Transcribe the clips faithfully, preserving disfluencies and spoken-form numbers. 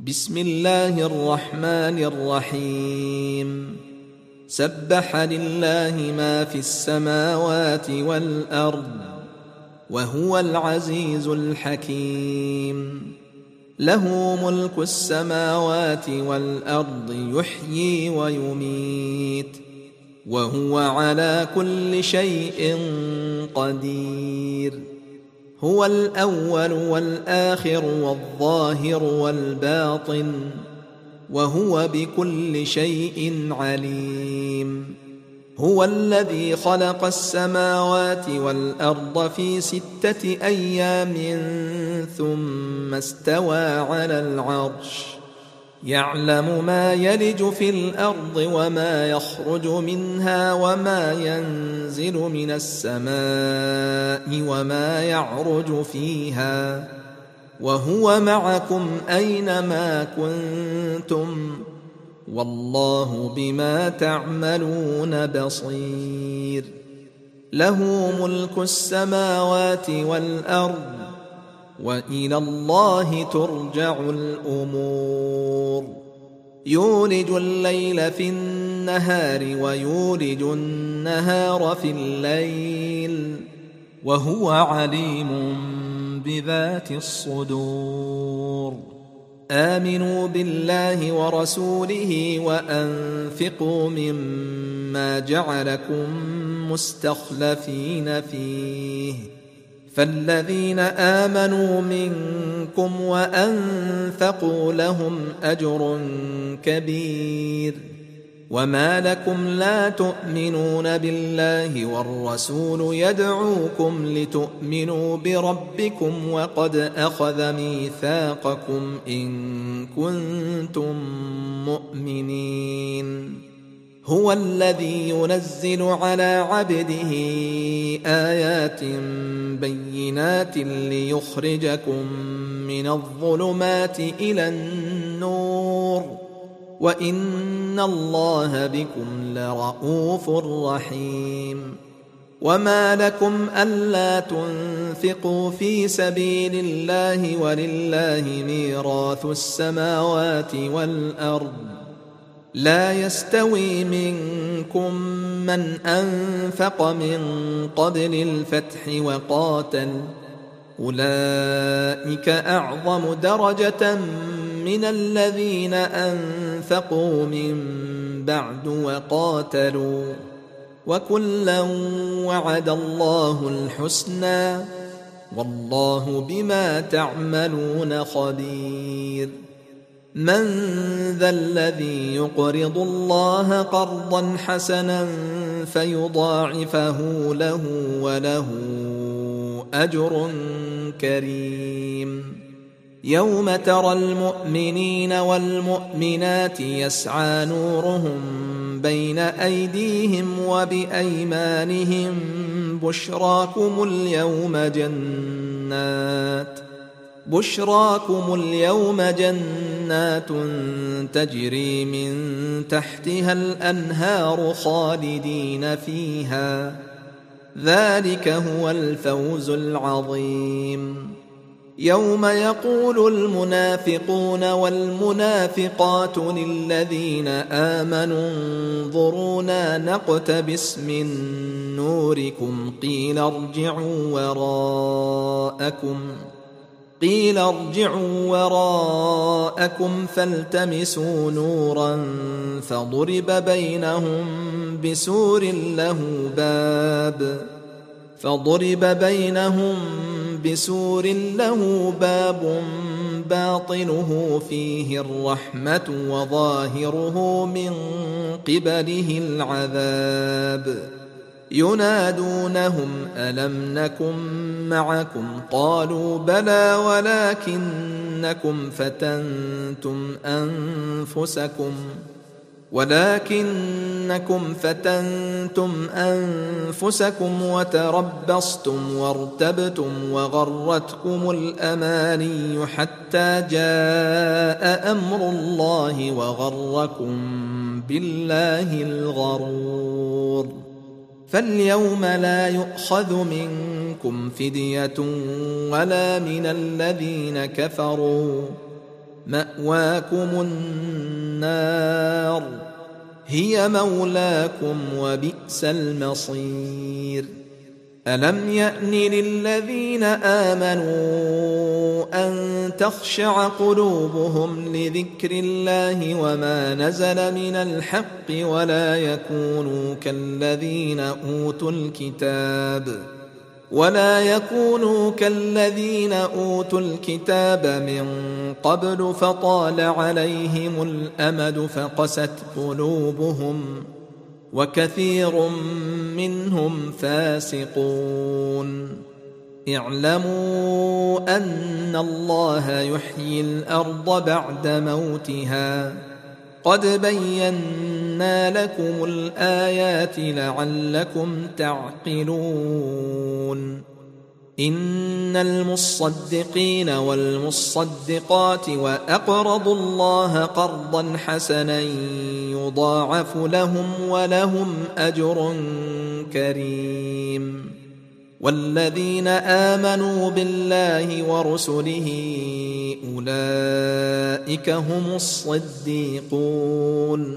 بسم الله الرحمن الرحيم سبح لله ما في السماوات والأرض وهو العزيز الحكيم له ملك السماوات والأرض يحيي ويميت وهو على كل شيء قدير هو الأول والآخر والظاهر والباطن وهو بكل شيء عليم هو الذي خلق السماوات والأرض في ستة أيام ثم استوى على العرش يعلم ما يلج في الأرض وما يخرج منها وما ينزل من السماء وما يعرج فيها وهو معكم أينما كنتم والله بما تعملون بصير له ملك السماوات والأرض وإلى الله ترجع الأمور يولج الليل في النهار ويولج النهار في الليل وهو عليم بذات الصدور آمنوا بالله ورسوله وأنفقوا مما جعلكم مستخلفين فيه فالذين آمنوا منكم وأنفقوا لهم أجر كبير وما لكم لا تؤمنون بالله والرسول يدعوكم لتؤمنوا بربكم وقد أخذ ميثاقكم إن كنتم مؤمنين هو الذي ينزل على عبده آيات بينات ليخرجكم من الظلمات إلى النور وإن الله بكم لرءوف رحيم وما لكم ألا تنفقوا في سبيل الله ولله ميراث السماوات والأرض لا يستوي منكم من أنفق من قبل الفتح وقاتل أولئك أعظم درجة من الذين أنفقوا من بعد وقاتلوا وكلا وعد الله الحسنى والله بما تعملون خبير من ذا الذي يقرض الله قرضا حسنا فيضاعفه له وله أجر كريم يوم ترى المؤمنين والمؤمنات يسعى نورهم بين أيديهم وبأيمانهم بشراكم اليوم جنات بشراكم اليوم جنات تجري من تحتها الأنهار خالدين فيها ذلك هو الفوز العظيم يوم يقول المنافقون والمنافقات للذين آمنوا انظرونا نقتبس من نوركم قيل ارجعوا وراءكم قيل ارجعوا وراءكم فالتمسوا نورا فضرب بينهم بسور له باب فضرب بينهم بسور له باب باطنه فيه الرحمة وظاهره من قبله العذاب ينادونهم ألم نكن معكم قالوا بلى ولكنكم فتنتم أنفسكم ولكنكم فتنتم أنفسكم وتربصتم وارتبتم وغرتكم الأماني حتى جاء أمر الله وغركم بالله الغرور فاليوم لا يؤخذ منكم فدية ولا من الذين كفروا مأواكم النار هي مولاكم وبئس المصير. ألم يأن للذين آمنوا أن تخشع قلوبهم لذكر الله وما نزل من الحق ولا يكونوا كالذين أوتوا الكتاب ولا يكونوا كالذين أوتوا الكتاب من قبل فطال عليهم الأمد فقست قلوبهم وكثير منهم فاسقون. اعلموا أن الله يحيي الأرض بعد موتها قد بينا لكم الآيات لعلكم تعقلون. إن المصدقين والمصدقات وأقرضوا الله قرضا حسنا يضاعف لهم ولهم أجر كريم. والذين آمنوا بالله ورسله أولئك هم الصديقون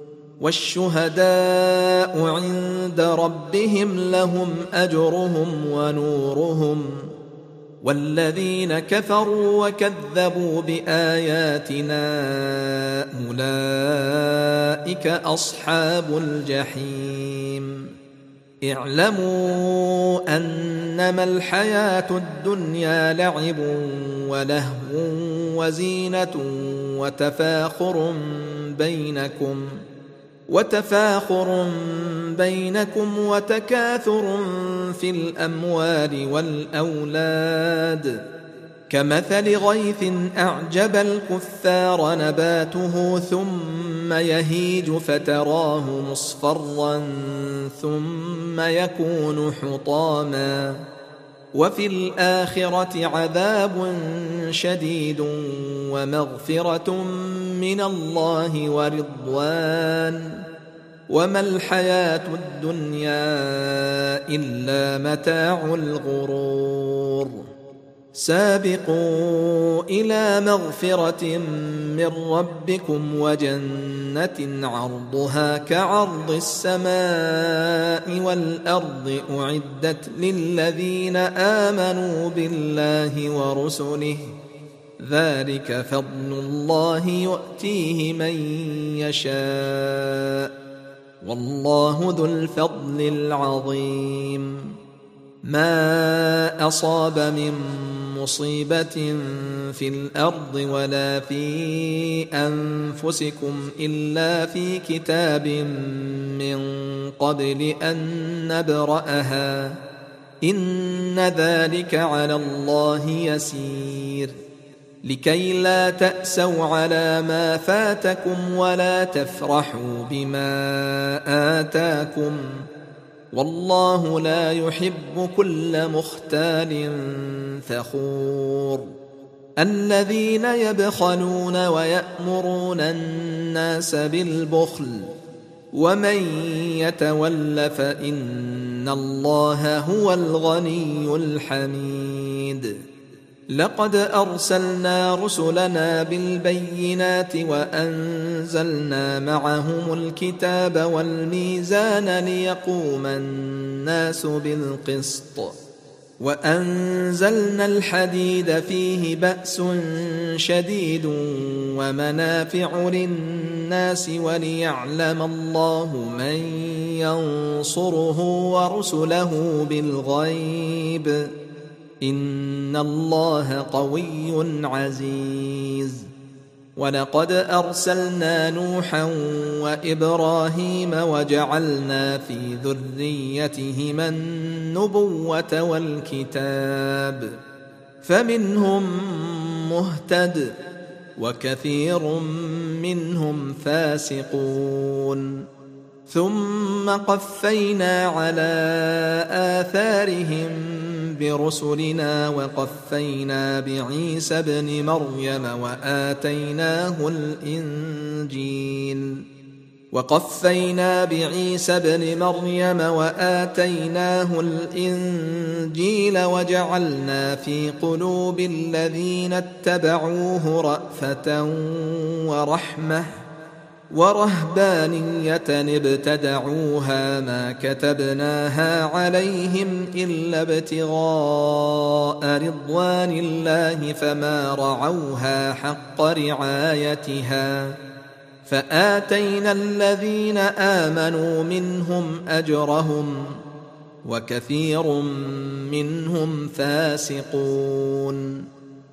والشهداء عند ربهم لهم أجرهم ونورهم. والذين كفروا وكذبوا بآياتنا أولئك أصحاب الجحيم. اعلموا أنما الحياة الدنيا لعب ولهو وزينة وتفاخر بينكم وتفاخر بينكم وتكاثر في الأموال والأولاد كمثل غيث أعجب الكفار نباته ثم يهيج فتراه مصفرا ثم يكون حطاما وفي الآخرة عذاب شديد ومغفرة من الله ورضوان وما الحياة الدنيا إلا متاع الغرور. سابقوا إلى مغفرة من ربكم وجنة عرضها كعرض السماء والأرض أعدت للذين آمنوا بالله ورسله ذلك فضل الله يؤتيه من يشاء والله ذو الفضل العظيم. ما أصاب من مصيبة في الأرض ولا في أنفسكم إلا في كتاب من قبل أن نبرأها إن ذلك على الله يسير. لكي لا تأسوا على ما فاتكم ولا تفرحوا بما آتاكم والله لا يحب كل مختال فخور. الذين يبخلون ويأمرون الناس بالبخل ومن يتول فإن الله هو الغني الحميد. لقد أرسلنا رسلنا بالبينات وأنزلنا معهم الكتاب والميزان ليقوم الناس بالقسط وأنزلنا الحديد فيه بأس شديد ومنافع للناس وليعلم الله من ينصره ورسله بالغيب إن الله قوي عزيز. ولقد أرسلنا نوحا وإبراهيم وجعلنا في ذريتهما النبوة والكتاب فمنهم مهتد وكثير منهم فاسقون. ثم قفينا على آثارهم برسلنا وقفينا بعيسى ابن مريم وآتيناه الإنجيل وقفينا بعيسى ابن مريم وآتيناه الإنجيل وجعلنا في قلوب الذين اتبعوه رأفة ورحمة ورهبانية ابتدعوها ما كتبناها عليهم إلا ابتغاء رضوان الله فما رعوها حق رعايتها فآتينا الذين آمنوا منهم أجرهم وكثير منهم فاسقون.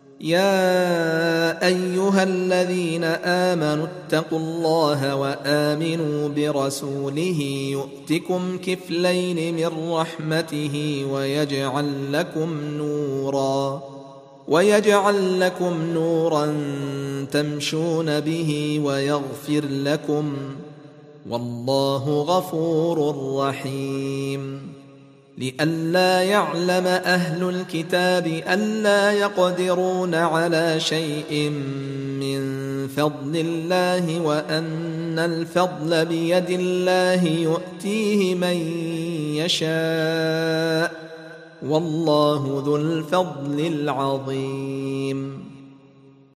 يا أيها الذين آمنوا اتقوا الله وآمنوا برسوله يؤتكم كفلين من رحمته ويجعل لكم نورا ويجعل لكم نورا تمشون به ويغفر لكم والله غفور رحيم. لئلا يعلم أهل الكتاب ألا يقدرون على شيء من فضل الله وأن الفضل بيد الله يؤتيه من يشاء والله ذو الفضل العظيم.